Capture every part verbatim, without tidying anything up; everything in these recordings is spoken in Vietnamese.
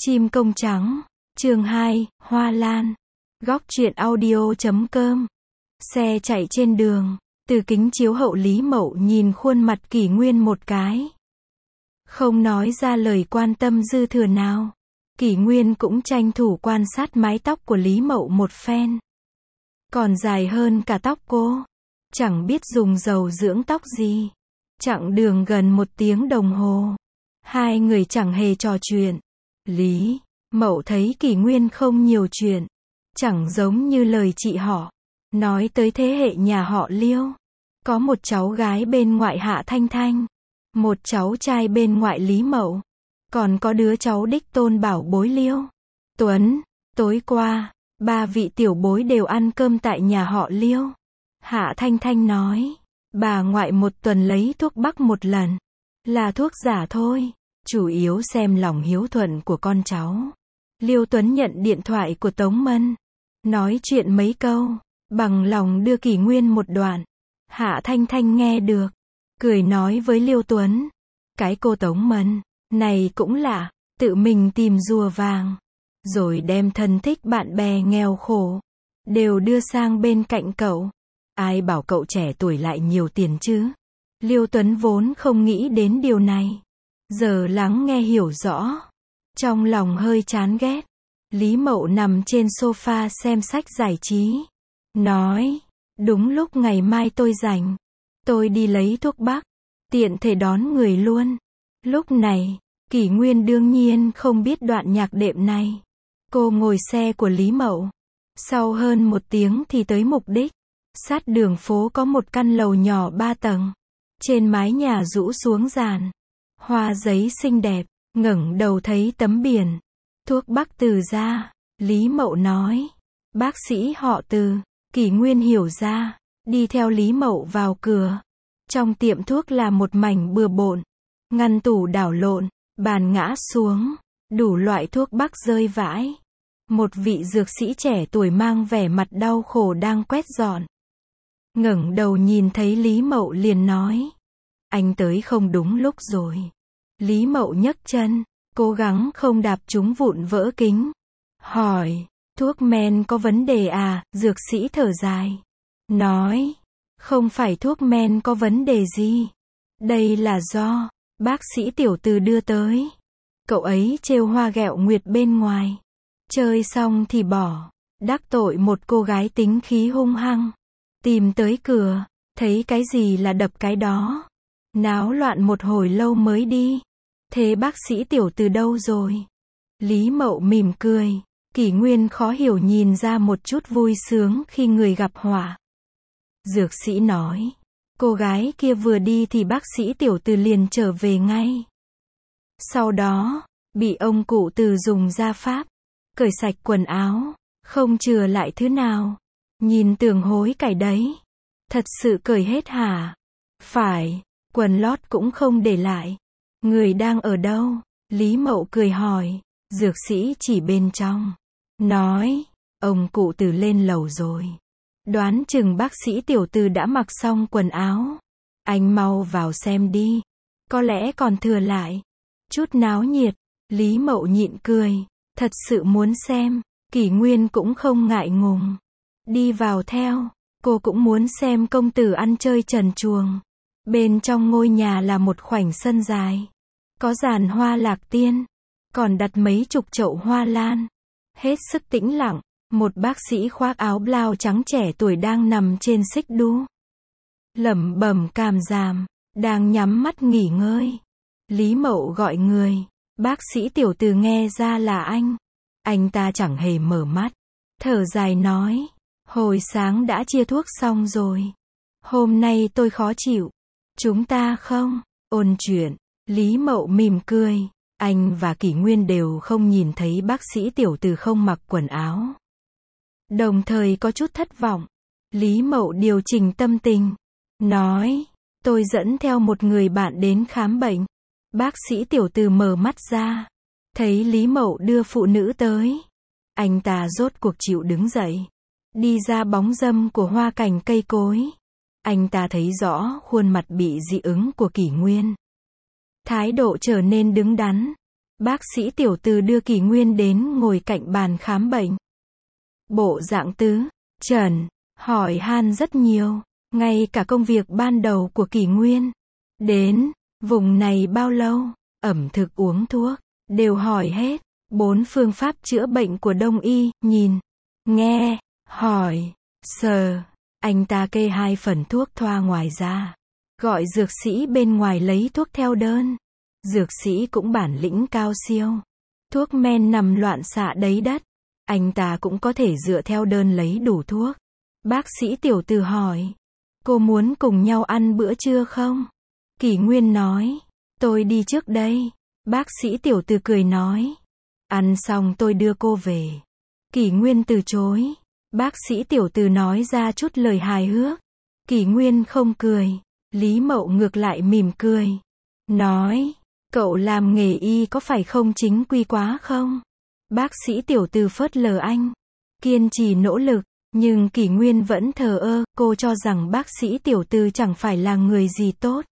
Chim công trắng, chương hai, Hoa Lan. Góc truyện audio chấm com. Xe chạy trên đường, từ kính chiếu hậu Lý Mậu nhìn khuôn mặt Kỷ Nguyên một cái. Không nói ra lời quan tâm dư thừa nào. Kỷ Nguyên cũng tranh thủ quan sát mái tóc của Lý Mậu một phen. Còn dài hơn cả tóc cô. Chẳng biết dùng dầu dưỡng tóc gì. Chặng đường gần một tiếng đồng hồ. Hai người chẳng hề trò chuyện. Lý Mậu thấy Kỷ Nguyên không nhiều chuyện. Chẳng giống như lời chị họ. Nói tới thế hệ nhà họ Liêu. Có một cháu gái bên ngoại Hạ Thanh Thanh. Một cháu trai bên ngoại Lý Mậu. Còn có đứa cháu đích tôn bảo bối Liêu Tuấn. Tối qua, ba vị tiểu bối đều ăn cơm tại nhà họ Liêu. Hạ Thanh Thanh nói. Bà ngoại một tuần lấy thuốc bắc một lần. Là thuốc giả thôi. Chủ yếu xem lòng hiếu thuận của con cháu. Liêu Tuấn nhận điện thoại của Tống Mân. Nói chuyện mấy câu. Bằng lòng đưa Kỷ Nguyên một đoạn. Hạ Thanh Thanh nghe được. Cười nói với Liêu Tuấn. Cái cô Tống Mân này cũng lạ. Tự mình tìm rùa vàng. Rồi đem thân thích bạn bè nghèo khổ. Đều đưa sang bên cạnh cậu. Ai bảo cậu trẻ tuổi lại nhiều tiền chứ. Liêu Tuấn vốn không nghĩ đến điều này. Giờ lắng nghe hiểu rõ. Trong lòng hơi chán ghét. Lý Mậu nằm trên sofa xem sách giải trí. Nói. Đúng lúc ngày mai tôi rảnh. Tôi đi lấy thuốc bắc. Tiện thể đón người luôn. Lúc này, Kỷ Nguyên đương nhiên không biết đoạn nhạc đệm này. Cô ngồi xe của Lý Mậu. Sau hơn một tiếng thì tới mục đích. Sát đường phố có một căn lầu nhỏ ba tầng. Trên mái nhà rũ xuống giàn. Hoa giấy xinh đẹp. Ngẩng đầu thấy tấm biển. Thuốc bắc Từ ra. Lý Mậu nói. Bác sĩ họ Từ. Kỷ Nguyên hiểu ra. Đi theo Lý Mậu vào cửa. Trong tiệm thuốc là một mảnh bừa bộn. Ngăn tủ đảo lộn. Bàn ngã xuống. Đủ loại thuốc bắc rơi vãi. Một vị dược sĩ trẻ tuổi mang vẻ mặt đau khổ đang quét dọn. Ngẩng đầu nhìn thấy Lý Mậu liền nói. Anh tới không đúng lúc rồi. Lý Mậu nhấc chân. Cố gắng không đạp trúng vụn vỡ kính. Hỏi. Thuốc men có vấn đề à? Dược sĩ thở dài. Nói. Không phải thuốc men có vấn đề gì. Đây là do bác sĩ tiểu Từ đưa tới. Cậu ấy trêu hoa ghẹo nguyệt bên ngoài. Chơi xong thì bỏ. Đắc tội một cô gái tính khí hung hăng. Tìm tới cửa. Thấy cái gì là đập cái đó. Náo loạn một hồi lâu mới đi. Thế bác sĩ tiểu Từ đâu rồi? Lý Mậu mỉm cười. Kỷ Nguyên khó hiểu nhìn ra một chút vui sướng khi người gặp họa. Dược sĩ nói. Cô gái kia vừa đi thì bác sĩ tiểu Từ liền trở về ngay. Sau đó, bị ông cụ Từ dùng gia pháp. Cởi sạch quần áo. Không chừa lại thứ nào. Nhìn tưởng hối cải đấy. Thật sự cởi hết hả? Phải. Quần lót cũng không để lại. Người đang ở đâu? Lý Mậu cười hỏi. Dược sĩ chỉ bên trong. Nói. Ông cụ Từ lên lầu rồi. Đoán chừng bác sĩ tiểu Từ đã mặc xong quần áo. Anh mau vào xem đi. Có lẽ còn thừa lại. Chút náo nhiệt. Lý Mậu nhịn cười. Thật sự muốn xem. Kỷ Nguyên cũng không ngại ngùng. Đi vào theo. Cô cũng muốn xem công tử ăn chơi trần truồng. Bên trong ngôi nhà là một khoảnh sân dài. Có giàn hoa lạc tiên. Còn đặt mấy chục chậu hoa lan. Hết sức tĩnh lặng. Một bác sĩ khoác áo blau trắng trẻ tuổi đang nằm trên xích đu. Lẩm bẩm cảm giảm. Đang nhắm mắt nghỉ ngơi. Lý Mậu gọi người. Bác sĩ tiểu Từ nghe ra là anh. Anh ta chẳng hề mở mắt. Thở dài nói. Hồi sáng đã chia thuốc xong rồi. Hôm nay tôi khó chịu. Chúng ta không ôn chuyện. Lý Mậu mỉm cười. Anh và Kỷ Nguyên đều không nhìn thấy bác sĩ tiểu Từ không mặc quần áo. Đồng thời có chút thất vọng. Lý Mậu điều chỉnh tâm tình. Nói. Tôi dẫn theo một người bạn đến khám bệnh. Bác sĩ tiểu Từ mở mắt ra. Thấy Lý Mậu đưa phụ nữ tới. Anh ta rốt cuộc chịu đứng dậy. Đi ra bóng râm của hoa cảnh cây cối. Anh ta thấy rõ khuôn mặt bị dị ứng của Kỷ Nguyên. Thái độ trở nên đứng đắn. Bác sĩ Tiểu Từ đưa Kỷ Nguyên đến ngồi cạnh bàn khám bệnh. Bộ dạng tứ, trần, hỏi han rất nhiều, ngay cả công việc ban đầu của Kỷ Nguyên. Đến, vùng này bao lâu, ẩm thực uống thuốc, đều hỏi hết. Bốn phương pháp chữa bệnh của Đông y, nhìn, nghe, hỏi, sờ. Anh ta kê hai phần thuốc thoa ngoài ra. Gọi dược sĩ bên ngoài lấy thuốc theo đơn. Dược sĩ cũng bản lĩnh cao siêu. Thuốc men nằm loạn xạ đấy đất. Anh ta cũng có thể dựa theo đơn lấy đủ thuốc. Bác sĩ Tiểu Từ hỏi. Cô muốn cùng nhau ăn bữa trưa không? Kỷ Nguyên nói. Tôi đi trước đây. Bác sĩ Tiểu Từ cười nói. Ăn xong tôi đưa cô về. Kỷ Nguyên từ chối. Bác sĩ Tiểu Từ nói ra chút lời hài hước. Kỷ Nguyên không cười. Lý Mậu ngược lại mỉm cười. Nói. Cậu làm nghề y có phải không chính quy quá không? Bác sĩ Tiểu Từ phớt lờ anh. Kiên trì nỗ lực. Nhưng Kỷ Nguyên vẫn thờ ơ. Cô cho rằng bác sĩ Tiểu Từ chẳng phải là người gì tốt.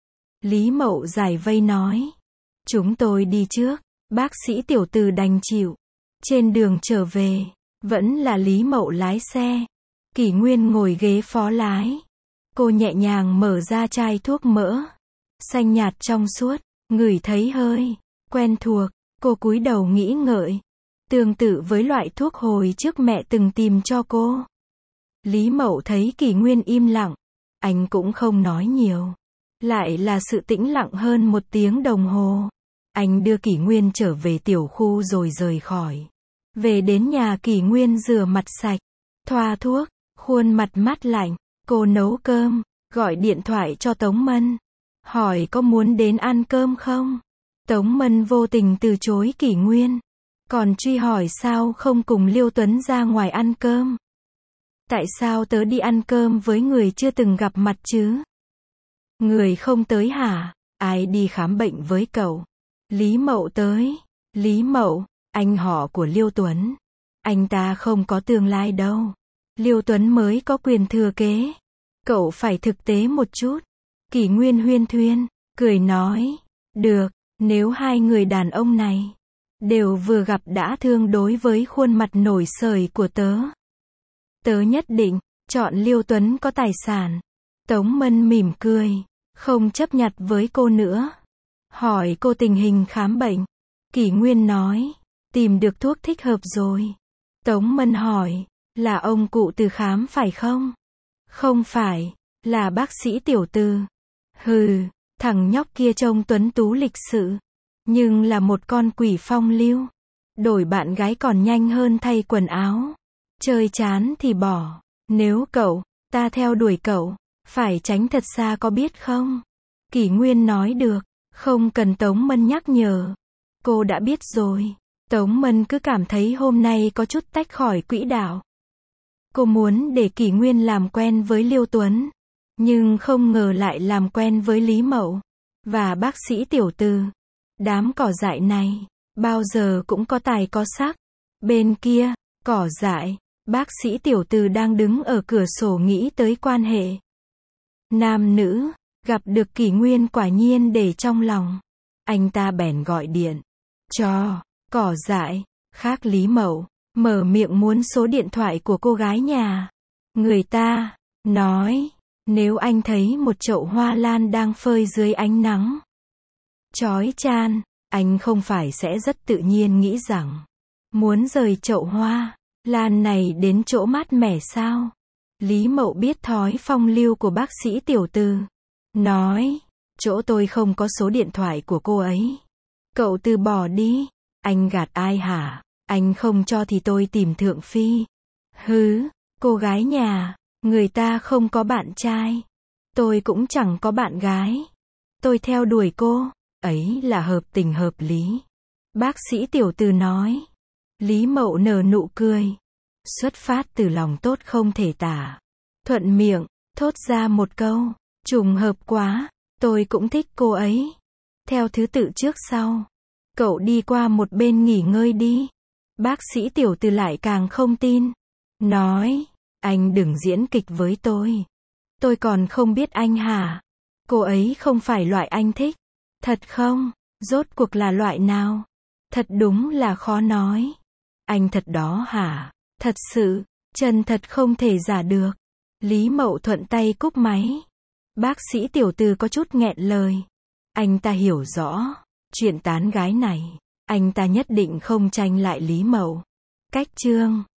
Lý Mậu giải vây nói. Chúng tôi đi trước. Bác sĩ Tiểu Từ đành chịu. Trên đường trở về, vẫn là Lý Mậu lái xe. Kỷ Nguyên ngồi ghế phó lái. Cô nhẹ nhàng mở ra chai thuốc mỡ. Xanh nhạt trong suốt, ngửi thấy hơi quen thuộc. Cô cúi đầu nghĩ ngợi. Tương tự với loại thuốc hồi trước mẹ từng tìm cho cô. Lý Mậu thấy Kỷ Nguyên im lặng. Anh cũng không nói nhiều. Lại là sự tĩnh lặng hơn một tiếng đồng hồ. Anh đưa Kỷ Nguyên trở về tiểu khu rồi rời khỏi. Về đến nhà Kỷ Nguyên rửa mặt sạch, thoa thuốc, khuôn mặt mát lạnh. Cô nấu cơm, gọi điện thoại cho Tống Mân. Hỏi có muốn đến ăn cơm không? Tống Mân vô tình từ chối Kỷ Nguyên. Còn truy hỏi sao không cùng Liêu Tuấn ra ngoài ăn cơm? Tại sao tớ đi ăn cơm với người chưa từng gặp mặt chứ? Người không tới hả? Ai đi khám bệnh với cậu? Lý Mậu tới. Lý Mậu, anh họ của Liêu Tuấn. Anh ta không có tương lai đâu. Liêu Tuấn mới có quyền thừa kế. Cậu phải thực tế một chút. Kỷ Nguyên huyên thuyên, cười nói. Được, nếu hai người đàn ông này đều vừa gặp đã thương đối với khuôn mặt nổi sời của tớ. Tớ nhất định chọn Liêu Tuấn có tài sản. Tống Mân mỉm cười, không chấp nhặt với cô nữa. Hỏi cô tình hình khám bệnh. Kỷ Nguyên nói, tìm được thuốc thích hợp rồi. Tống Mân hỏi, là ông cụ Từ khám phải không? Không phải, là bác sĩ Tiểu Từ. Hừ, thằng nhóc kia trông tuấn tú lịch sự, nhưng là một con quỷ phong lưu. Đổi bạn gái còn nhanh hơn thay quần áo. Chơi chán thì bỏ. Nếu cậu, ta theo đuổi cậu, phải tránh thật xa có biết không? Kỷ Nguyên nói được. Không cần Tống Mân nhắc nhở. Cô đã biết rồi. Tống Mân cứ cảm thấy hôm nay có chút tách khỏi quỹ đạo. Cô muốn để Kỷ Nguyên làm quen với Liêu Tuấn. Nhưng không ngờ lại làm quen với Lý Mậu. Và bác sĩ Tiểu Từ. Đám cỏ dại này, bao giờ cũng có tài có sắc. Bên kia, cỏ dại, bác sĩ Tiểu Từ đang đứng ở cửa sổ nghĩ tới quan hệ nam nữ. Gặp được Kỷ Nguyên quả nhiên để trong lòng. Anh ta bèn gọi điện cho cỏ dại, khác Lý Mậu, mở miệng muốn số điện thoại của cô gái nhà. Người ta nói, nếu anh thấy một chậu hoa lan đang phơi dưới ánh nắng chói chang, anh không phải sẽ rất tự nhiên nghĩ rằng muốn rời chậu hoa lan này đến chỗ mát mẻ sao? Lý Mậu biết thói phong lưu của bác sĩ Tiểu Từ. Nói, chỗ tôi không có số điện thoại của cô ấy. Cậu từ bỏ đi. Anh gạt ai hả? Anh không cho thì tôi tìm Thượng Phi. Hứ, cô gái nhà, người ta không có bạn trai. Tôi cũng chẳng có bạn gái. Tôi theo đuổi cô, ấy là hợp tình hợp lý. Bác sĩ Tiểu Từ nói. Lý Mậu nở nụ cười. Xuất phát từ lòng tốt không thể tả. Thuận miệng, thốt ra một câu. Trùng hợp quá, tôi cũng thích cô ấy. Theo thứ tự trước sau. Cậu đi qua một bên nghỉ ngơi đi. Bác sĩ Tiểu Từ lại càng không tin. Nói, anh đừng diễn kịch với tôi. Tôi còn không biết anh hả? Cô ấy không phải loại anh thích. Thật không? Rốt cuộc là loại nào? Thật đúng là khó nói. Anh thật đó hả? Thật sự, chân thật không thể giả được. Lý Mậu thuận tay cúp máy. Bác sĩ Tiểu Từ có chút nghẹn lời. Anh ta hiểu rõ, chuyện tán gái này, anh ta nhất định không tranh lại Lý Mậu. Cách chương